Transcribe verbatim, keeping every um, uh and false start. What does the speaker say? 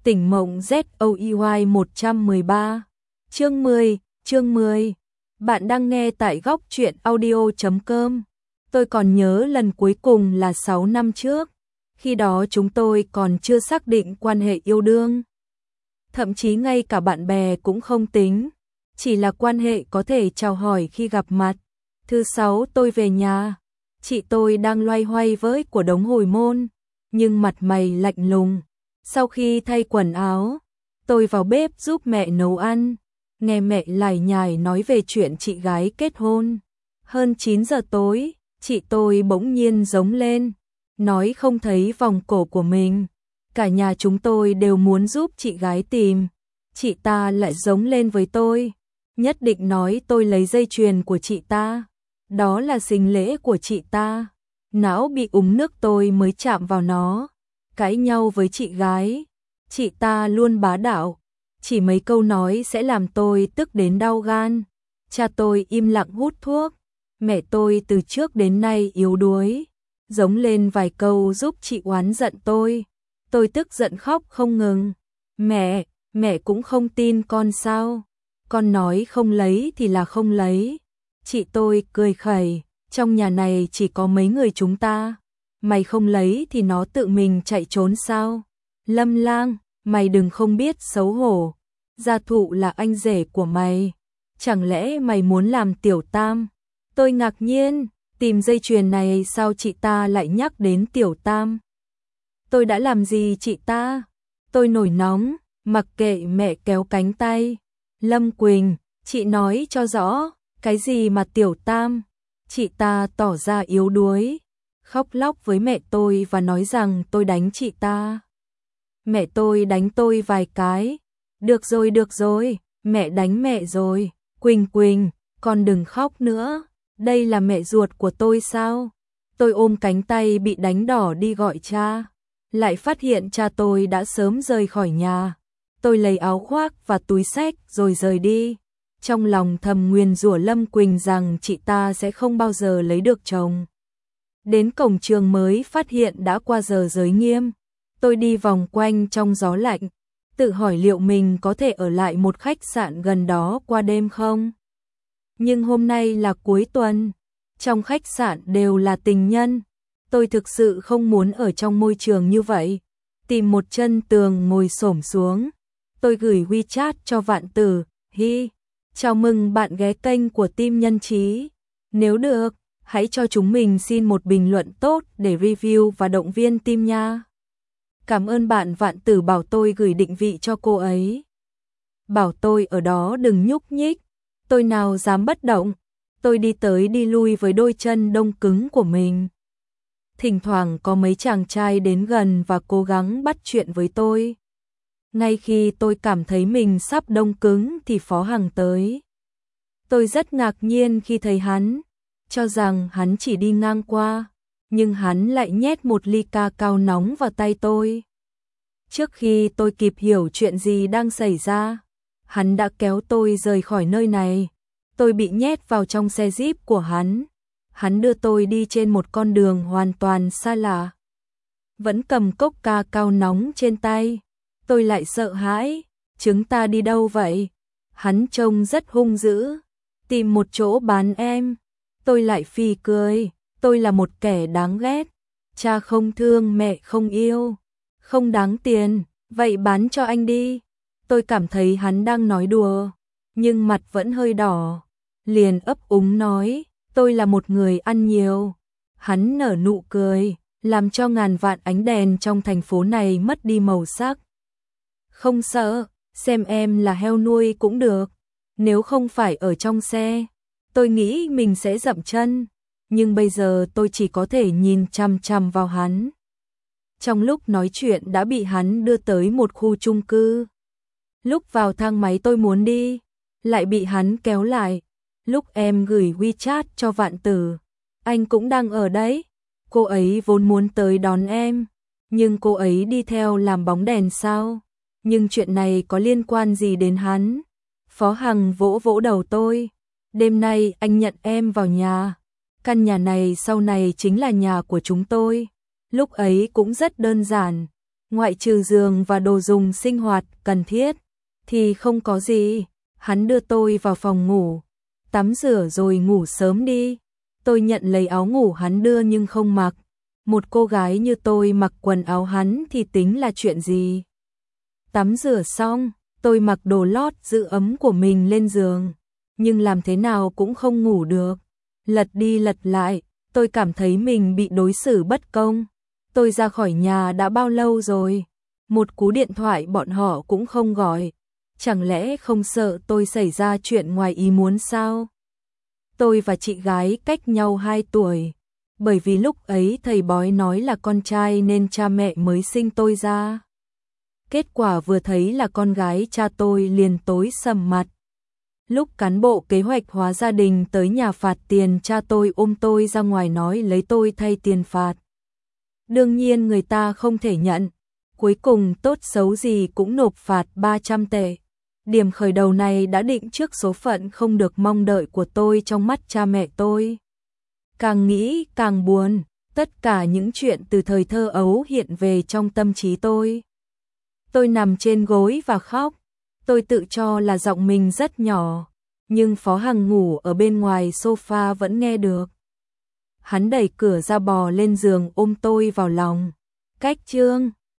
Tỉnh mộng Z O E Y một trăm mười ba. Chương mười, chương mười. Bạn đang nghe tại góc truyện audio chấm com. Tôi còn nhớ lần cuối cùng là sáu năm trước. Khi đó chúng tôi còn chưa xác định quan hệ yêu đương. Thậm chí ngay cả bạn bè cũng không tính. Chỉ là quan hệ có thể chào hỏi khi gặp mặt. Thứ sáu tôi về nhà. Chị tôi đang loay hoay với của đống hồi môn. Nhưng mặt mày lạnh lùng. Sau khi thay quần áo, tôi vào bếp giúp mẹ nấu ăn, nghe mẹ lải nhải nói về chuyện chị gái kết hôn. Hơn chín giờ tối, chị tôi bỗng nhiên giống lên, nói không thấy vòng cổ của mình. Cả nhà chúng tôi đều muốn giúp chị gái tìm. Chị ta lại giống lên với tôi, nhất định nói tôi lấy dây chuyền của chị ta. Đó là sinh lễ của chị ta. Não bị úng nước tôi mới chạm vào nó. Cãi nhau với chị gái, chị ta luôn bá đạo, chỉ mấy câu nói sẽ làm tôi tức đến đau gan. Cha tôi im lặng hút thuốc, mẹ tôi từ trước đến nay yếu đuối, giống lên vài câu giúp chị oán giận tôi. Tôi tức giận khóc không ngừng. Mẹ, mẹ cũng không tin con sao? Con nói không lấy thì là không lấy. Chị tôi cười khẩy, trong nhà này chỉ có mấy người chúng ta. Mày không lấy thì nó tự mình chạy trốn sao? Lâm Lang, mày đừng không biết xấu hổ. Gia Thụ là anh rể của mày. Chẳng lẽ mày muốn làm tiểu tam? Tôi ngạc nhiên, tìm dây chuyền này sao chị ta lại nhắc đến tiểu tam? Tôi đã làm gì chị ta? Tôi nổi nóng, mặc kệ mẹ kéo cánh tay. Lâm Quỳnh, chị nói cho rõ, cái gì mà tiểu tam? Chị ta tỏ ra yếu đuối. Khóc lóc với mẹ tôi và nói rằng tôi đánh chị ta. Mẹ tôi đánh tôi vài cái. Được rồi, được rồi, mẹ đánh mẹ rồi. Quỳnh Quỳnh, con đừng khóc nữa. Đây là mẹ ruột của tôi sao? Tôi ôm cánh tay bị đánh đỏ đi gọi cha. Lại phát hiện cha tôi đã sớm rời khỏi nhà. Tôi lấy áo khoác và túi xách rồi rời đi. Trong lòng thầm nguyền rủa Lâm Quỳnh rằng chị ta sẽ không bao giờ lấy được chồng. Đến cổng trường mới phát hiện đã qua giờ giới nghiêm. Tôi đi vòng quanh trong gió lạnh, tự hỏi liệu mình có thể ở lại một khách sạn gần đó qua đêm không. Nhưng hôm nay là cuối tuần, trong khách sạn đều là tình nhân. Tôi thực sự không muốn ở trong môi trường như vậy. Tìm một chân tường ngồi xổm xuống. Tôi gửi WeChat cho Vạn Tử. Hi, chào mừng bạn ghé kênh của team Nhân Trí. Nếu được, hãy cho chúng mình xin một bình luận tốt để review và động viên team nha. Cảm ơn bạn. Vạn Tử bảo tôi gửi định vị cho cô ấy. Bảo tôi ở đó đừng nhúc nhích. Tôi nào dám bất động. Tôi đi tới đi lui với đôi chân đông cứng của mình. Thỉnh thoảng có mấy chàng trai đến gần và cố gắng bắt chuyện với tôi. Ngay khi tôi cảm thấy mình sắp đông cứng thì Phó Hằng tới. Tôi rất ngạc nhiên khi thấy hắn. Cho rằng hắn chỉ đi ngang qua, nhưng hắn lại nhét một ly ca cao nóng vào tay tôi. Trước khi tôi kịp hiểu chuyện gì đang xảy ra, hắn đã kéo tôi rời khỏi nơi này. Tôi bị nhét vào trong xe Jeep của hắn. Hắn đưa tôi đi trên một con đường hoàn toàn xa lạ. Vẫn cầm cốc ca cao nóng trên tay. Tôi lại sợ hãi. Chúng ta đi đâu vậy? Hắn trông rất hung dữ. Tìm một chỗ bán em. Tôi lại phì cười, tôi là một kẻ đáng ghét. Cha không thương, mẹ không yêu, không đáng tiền, vậy bán cho anh đi. Tôi cảm thấy hắn đang nói đùa, nhưng mặt vẫn hơi đỏ. Liền ấp úng nói, tôi là một người ăn nhiều. Hắn nở nụ cười, làm cho ngàn vạn ánh đèn trong thành phố này mất đi màu sắc. Không sợ, xem em là heo nuôi cũng được. Nếu không phải ở trong xe, tôi nghĩ mình sẽ dậm chân, nhưng bây giờ tôi chỉ có thể nhìn chằm chằm vào hắn. Trong lúc nói chuyện đã bị hắn đưa tới một khu chung cư. Lúc vào thang máy tôi muốn đi, lại bị hắn kéo lại. Lúc em gửi WeChat cho Vạn Tử, anh cũng đang ở đấy. Cô ấy vốn muốn tới đón em, nhưng cô ấy đi theo làm bóng đèn sao? Nhưng chuyện này có liên quan gì đến hắn? Phó Hằng vỗ vỗ đầu tôi. Đêm nay anh nhận em vào nhà. Căn nhà này sau này chính là nhà của chúng tôi. Lúc ấy cũng rất đơn giản. ngoại trừ giường và đồ dùng sinh hoạt cần thiết, thì không có gì. Hắn đưa tôi vào phòng ngủ, tắm rửa rồi ngủ sớm đi. Tôi nhận lấy áo ngủ hắn đưa nhưng không mặc. Một cô gái như tôi mặc quần áo hắn thì tính là chuyện gì? Tắm rửa xong, tôi mặc đồ lót giữ ấm của mình lên giường, nhưng làm thế nào cũng không ngủ được. Lật đi lật lại, tôi cảm thấy mình bị đối xử bất công. Tôi ra khỏi nhà đã bao lâu rồi? Một cú điện thoại bọn họ cũng không gọi. Chẳng lẽ không sợ tôi xảy ra chuyện ngoài ý muốn sao? Tôi và chị gái cách nhau hai tuổi. Bởi vì lúc ấy thầy bói nói là con trai nên cha mẹ mới sinh tôi ra. Kết quả vừa thấy là con gái cha tôi liền tối sầm mặt. Lúc cán bộ kế hoạch hóa gia đình tới nhà phạt tiền, cha tôi ôm tôi ra ngoài nói lấy tôi thay tiền phạt. Đương nhiên người ta không thể nhận. Cuối cùng tốt xấu gì cũng nộp phạt ba trăm tệ. Điểm khởi đầu này đã định trước số phận không được mong đợi của tôi trong mắt cha mẹ tôi. Càng nghĩ càng buồn, tất cả những chuyện từ thời thơ ấu hiện về trong tâm trí tôi. Tôi nằm trên gối và khóc. Tôi tự cho là giọng mình rất nhỏ, nhưng Phó Hằng ngủ ở bên ngoài sofa vẫn nghe được. Hắn đẩy cửa ra bò lên giường ôm tôi vào lòng. Cách chương